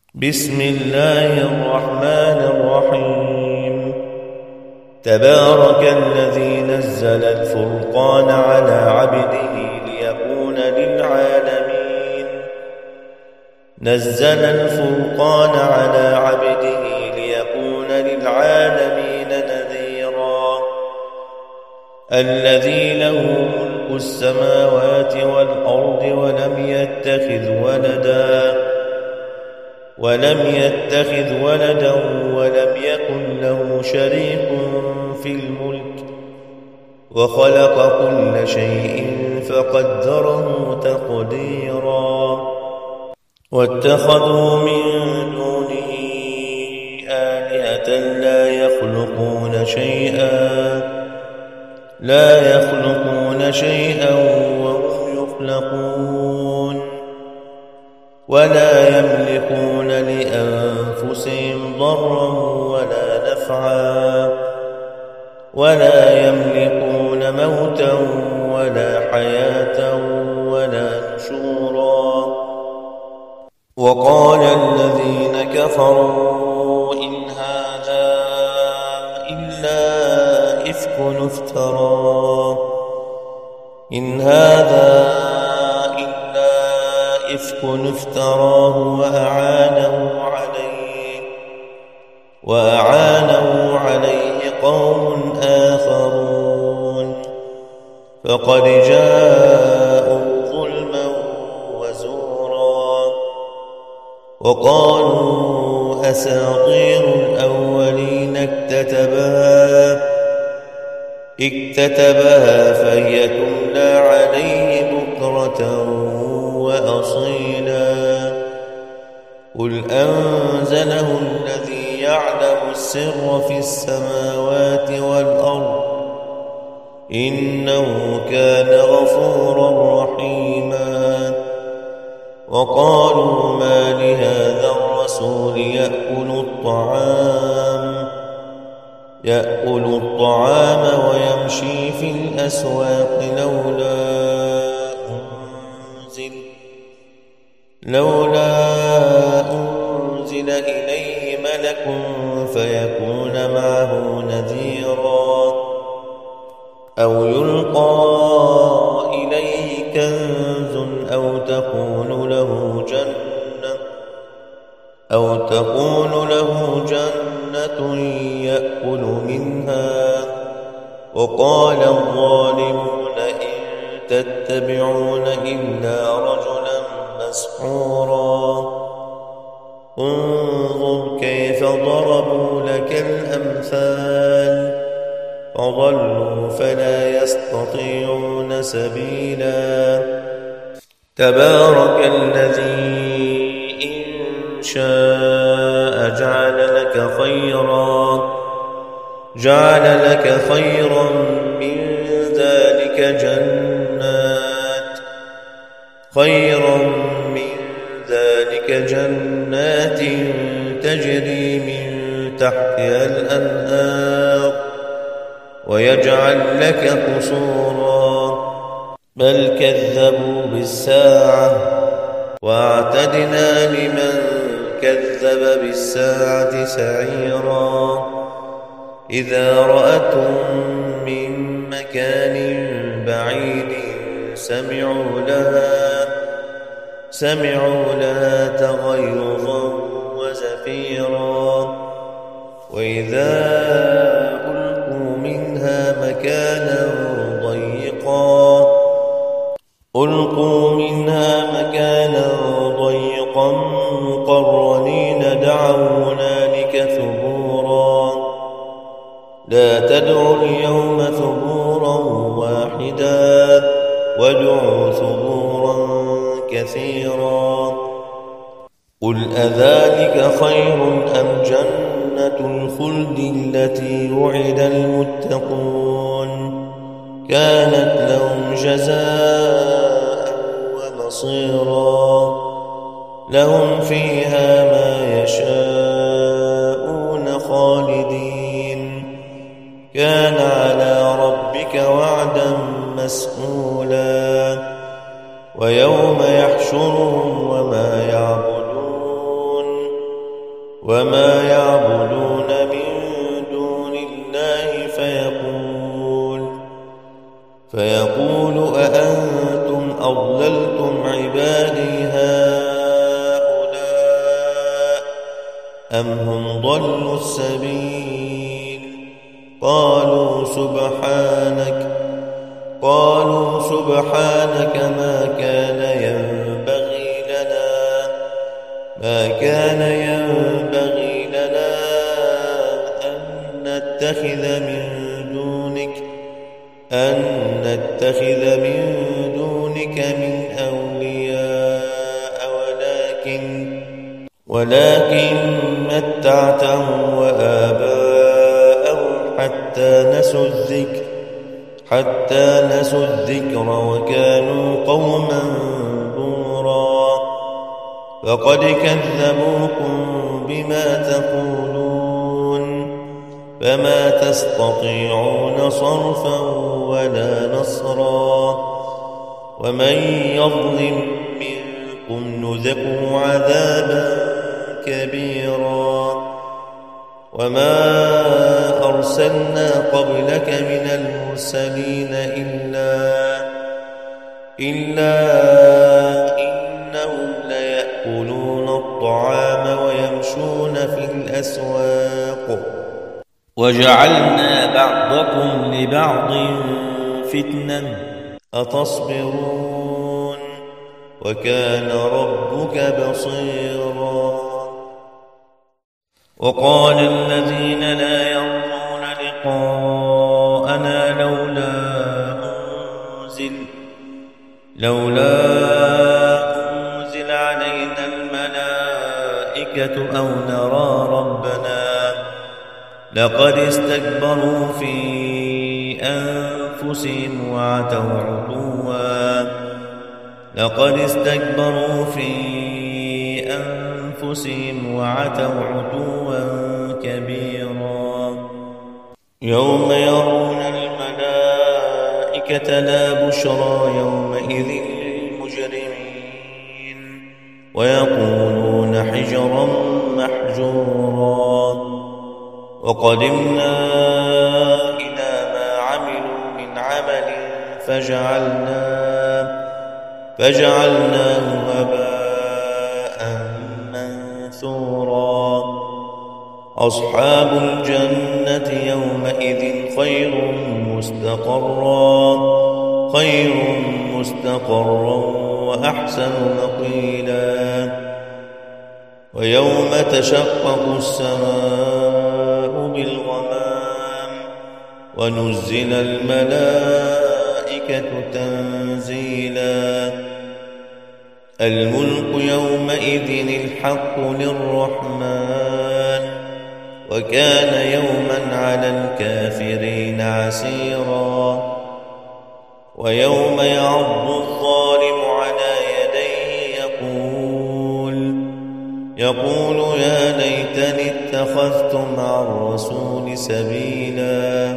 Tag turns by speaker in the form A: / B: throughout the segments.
A: بسم الله الرحمن الرحيم. تبارك الذي نزل الفرقان على عبده ليكون للعالمين نذيرا. الذي له ملك السماوات والأرض ولم يتخذ ولدا ولم يكن له شريك في الملك وخلق كل شيء فقدره تقديرا. واتخذوا من دونه آلهة لا يخلقون شيئا وهم يخلقون ولا يملكون لأنفسهم ضرا ولا نفعا ولا يملكون موتا ولا حياة ولا نشورا. وقال الذين كفروا إن هذا إلا إفك افتراه وأعانه عليه قوم آخرون فقد جاءوا ظلما وزورا. وقالوا أساطير الأولين اكتتبها فهي تملى عليه بكرة وأصيلا. قل أنزله الذي يعلم السر في السماوات والأرض إنه كان غفورا رحيما. وقالوا ما لهذا الرسول يأكل الطعام ويمشي في الأسواق لولا أنزل إليه ملك فيكون معه نذيرا أو يلقى إليه كنز أو تكون له جنة يأكل منها. وقال الظالمون إن تتبعون إلا رجلا مسحورا. انظر كيف ضربوا لك الأمثال فضلوا فلا يستطيعون سبيلا. تبارك الذي إن شاء جعل لك خيرا من ذلك جنات تجري من تحتها الأنهار ويجعل لك قصورا. بل كذبوا بالساعة واعتدنا لمن كذب بالساعة سعيرا. إذا رأتهم من مكان بعيد سمعوا لها تغيظا وزفيرا. وإذا ألقوا منها مكانا ضيقا مقرنين دعوا هنالك ثبورا. لا تدعوا اليوم ثبورا واحدا وادعوا ثبورا كثيرا. قل أذلك خير أم جنة الخلد التي وعد المتقون كانت لهم جزاء ومصيرا. لهم فيها ما يشاءون خالدين كان على ربك وعدا مسئولا. ويوم يحشرهم وما يعبدون وما يعبدون من دون الله فيقول أأنتم أضللتم عبادي هؤلاء أم هم ضلوا السبيل قالوا سبحانك ما كان ينبغي لنا أن نتخذ من دونك من أولياء ولكن متعتهم وآباءهم حتى نسوا الذكر وكانوا قوما بورا فقد كذبوكم بما تقولون فما تستطيعون صرفا ولا نصرا ومن يظلم منكم نذقه عذابا كبيرا وما أرسلنا قبلك من المرسلين إلا إنهم ليأكلون الطعام ويمشون في الأسواق وجعلنا بعضكم لبعض فتنة أتصبرون وكان ربك بصيرا وقال الذين لا يرجون لقاءنا لولا أنزل علينا الملائكة أو نرى ربنا لقد استكبروا في أنفسهم وعتوا عتوا كبيرا يوم يرون الملائكة لا بشرى يومئذ للمجرمين ويقولون حجرا محجورا وقدمنا إلى ما عملوا من عمل فجعلناه هباء منثورا أصحاب الجنة يومئذ خير مستقرا وأحسن مقيلا ويوم تشقق السماء بالغمام ونزل الملائكة تنزيلا الملك يومئذ الحق للرحمن وكان يوما على الكافرين عسيرا ويوم يعض الظالم على يديه يقول يا ليتني اتخذت مع الرسول سبيلا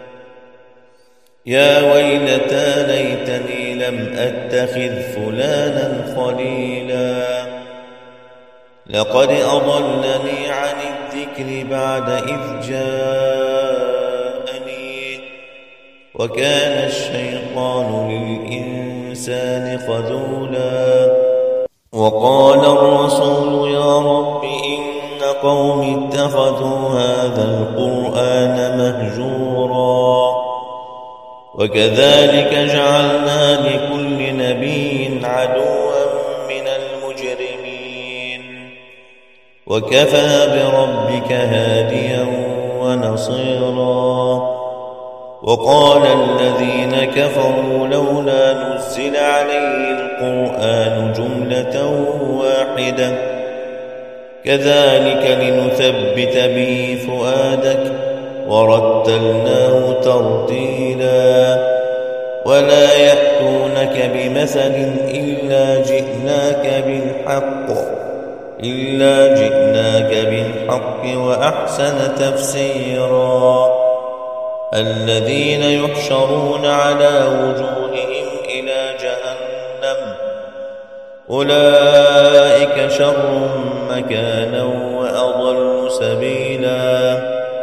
A: يا ويلتى ليتني لم أتخذ فلانا خليلا لقد أضلني عن الذكر بعد إذ جاءني وكان الشيطان للإنسان خذولا وقال الرسول يا رب إن قوم اتخذوا هذا القرآن مهجورا وكذلك جعلنا لكل نبي عدوا من المجرمين وكفى بربك هاديا ونصيرا وقال الذين كفروا لولا نزل عليه القرآن جملة واحدة كذلك لنثبت به فؤادك ورتلناه ترتيلا ولا يأتونك بمثل إلا جئناك بالحق وأحسن تفسيرا الذين يحشرون على وجوههم إلى جهنم أولئك شر مكانا وأضل سبيلا.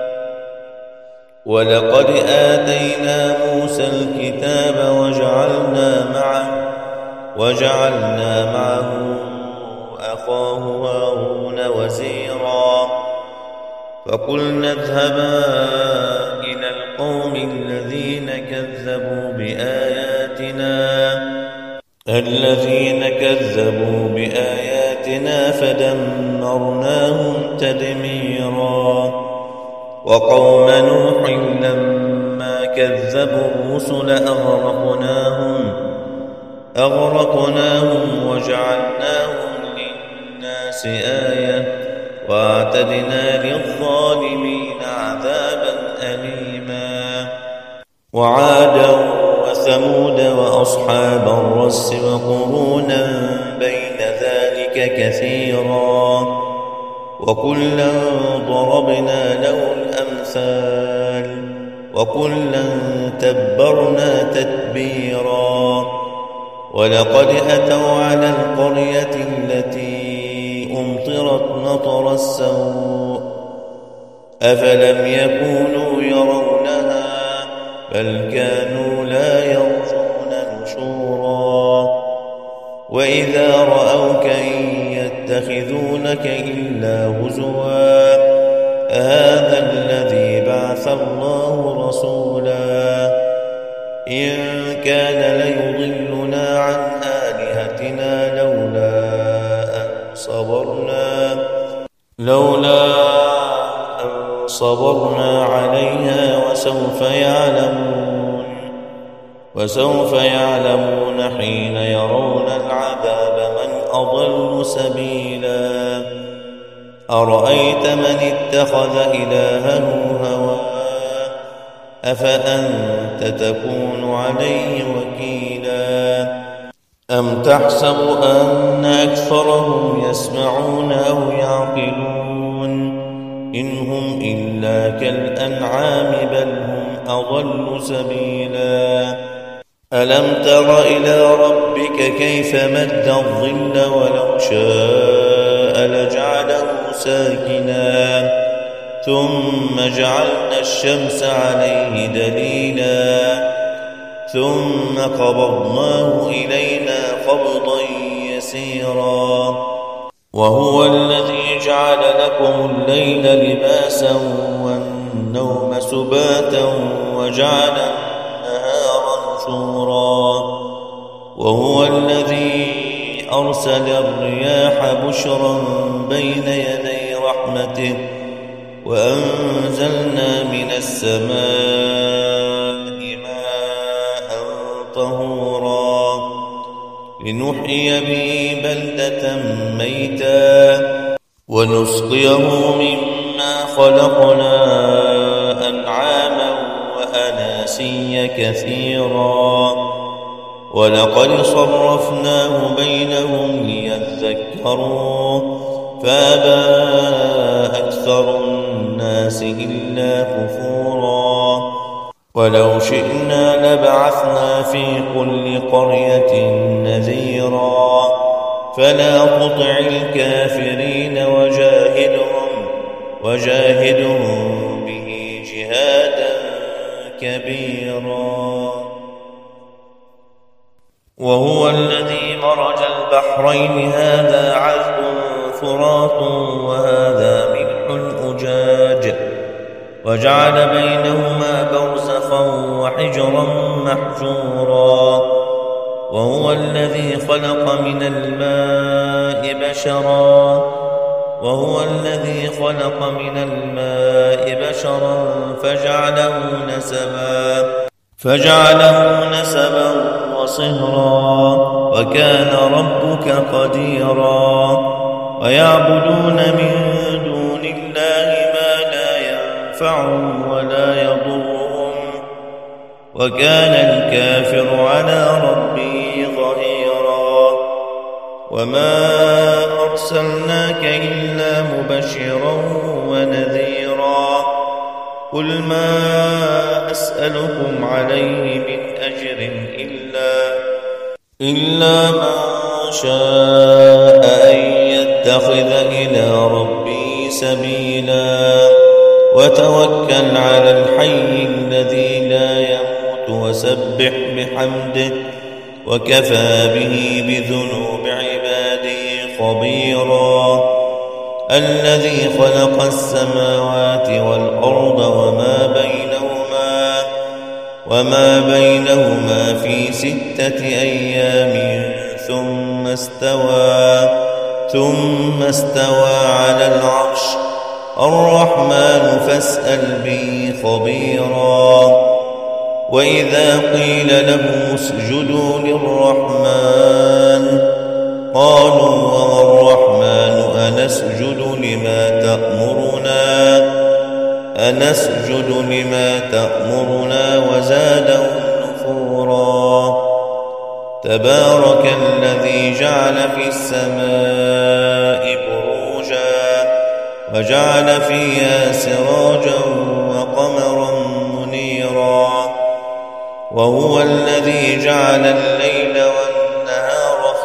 A: ولقد آتينا موسى الكتاب وجعلنا معه أخاه هارون وزيرا. فقلنا اذهبا إلى القوم الذين كذبوا بآياتنا فدمرناهم تدميرا. وقوم نوح لما كذبوا الرسل أغرقناهم وجعلناهم للناس آية واعتدنا للظالمين عذابا أليما. وعادا وثمود وأصحاب الرس وقرونا بين ذلك كثيرا. وكلا ضربنا له الأمثال وكلا تبرنا تتبيرا. ولقد أتوا على القرية التي أمطرت مطر السوء أفلم يكونوا يرونها بل كانوا لا يرجون نشورا. وإذا رأوك إن يتخذونك إلا هزوا أهذا الذي بعث الله رسولا. إن كان ليضلنا عن آلهتنا لولا أن صبرنا عليها وسوف يعلمون حين يرون العذاب من أضل سبيلا. أرأيت من اتخذ إلهه هواه أفأنت تكون عليه وكيلا. أم تحسب أن أكثرهم يسمعون أو يعقلون إن هم إلا كالأنعام بل هم أضل سبيلا. ألم تر إلى ربك كيف مد الظل ولو شاء لجعله ساكنا ثم جعلنا الشمس عليه دليلا ثم قبضناه إلينا قبضا يسيرا. وهو الذي جعل لكم الليل لباسا والنوم سباتا وجعل النهار نشورا. وهو الذي أرسل الرياح بشرا بين يدي رحمته وأنزلنا من السماء ماء طهورا لنحيي به بلدة ميتا ونسقيه مما خلقنا أنعاما وأناسيا كثيرا. ولقد صرفناه بينهم ليذكروا فأبى أكثر الناس إلا كفورا. ولو شئنا لبعثنا في كل قرية نذيرا فلا تطع الكافرين وجاهدهم به جهادا كبيرا. وهو الذي مرج البحرين هذا عذب فرات وهذا ملح أجاج وجعل بينهما برزخا وحجرا محجورا. وهو الذي خلق من الماء بشرا فجعله نسبا وصهرا وكان ربك قديرا. ويعبدون من دون الله ما لا ينفعهم ولا يضرهم وكان الكافر على ربه ظهيرا. وما أرسلناك إلا مبشرا ونذيرا. قل ما أسألكم عليه من أجر إلا من شاء أن يتخذ إلى ربه سبيلا وتوكل على الحي الذي لا يموت وسبح بحمده وكفى به بذنوب عباده خبيرا الذي خلق السماوات والأرض وما بينهما في 6 أيام ثم استوى على العرش الرحمن فاسأل به خبيرا وإذا قيل لهم اسجدوا للرحمن قالوا وما الرحمن أنسجد لما تأمرنا وزادهم نفورا تبارك الذي جعل في السماء بروجا وجعل فيها سراجا وقمرا منيرا وهو الذي جعل الليل والنهار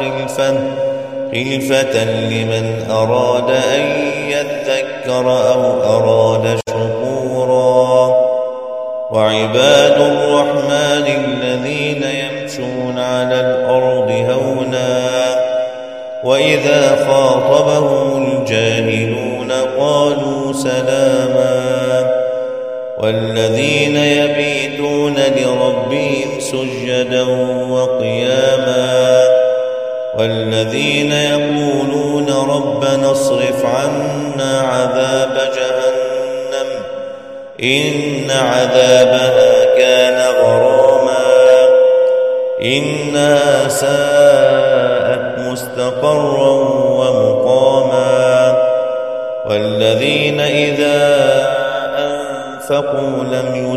A: خلفة لمن أراد أن يذكر أو أراد شكورا وعباد الرحمن الذين يمشون على الأرض هونا وإذا خاطبهم الجاهلون قالوا سلاما والذين يبيتون لربهم سجدا وقياما والذين يقولون ربنا اصرف عنا عذاب جهنم إن عذابها كان غراما إنها ساءت مستقرا ومقاما والذين إذا أنفقوا لم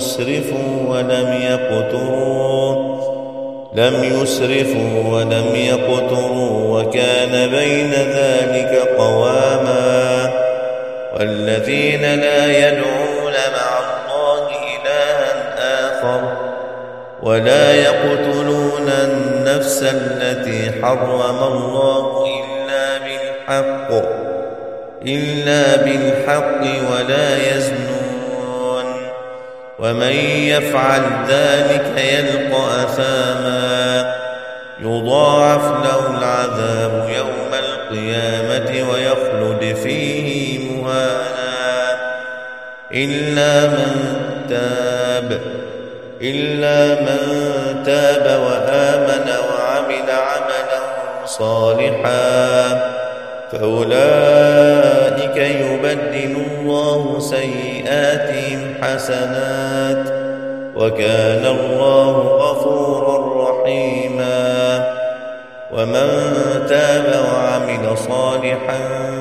A: يسرفوا ولم يقتروا وكان بين ذلك قواما والذين لا يدعون مع الله إلها آخر ولا يقتلون النفس التي حرم الله إلا بالحق ولا يزنون ومن يفعل ذلك يلقى أثاما يضاعف له العذاب يوم القيامة ويخلد فيه مهانا إلا من تاب وآمن وعمل عملا صالحا فأولئك يبدل الله سيئاتهم حسنات وكان الله غفورا رحيما ومن تاب وعمل صالحا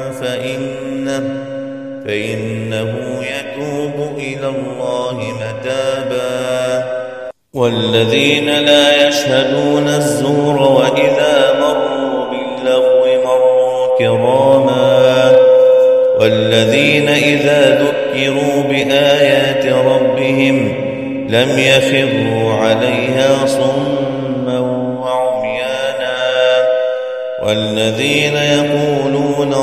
A: فإنه يتوب إلى الله متابا والذين لا يشهدون الزور وإذا مروا باللغو مروا كراما والذين إذا ذكروا بآيات ربهم لم يخروا عليها صما وعميانا والذين يقولون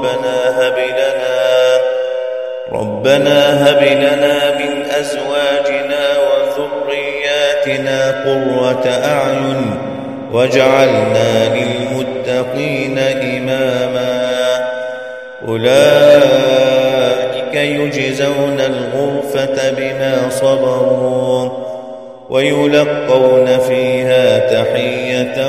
A: ربنا هب لنا من أزواجنا وذرياتنا قرة أعين واجعلنا للمتقين إماما أولئك يجزون الغرفة بما صبروا ويلقون فيها تحية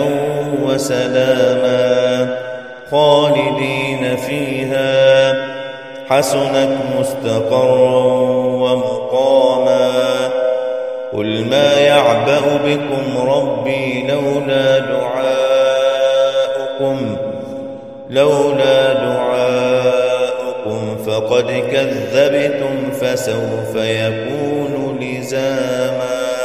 A: وسلاما خالدين فيها حسنت مستقرا ومقاما قل ما يعبأ بكم ربي لولا دعاؤكم فقد كذبتم فسوف يكون لزاما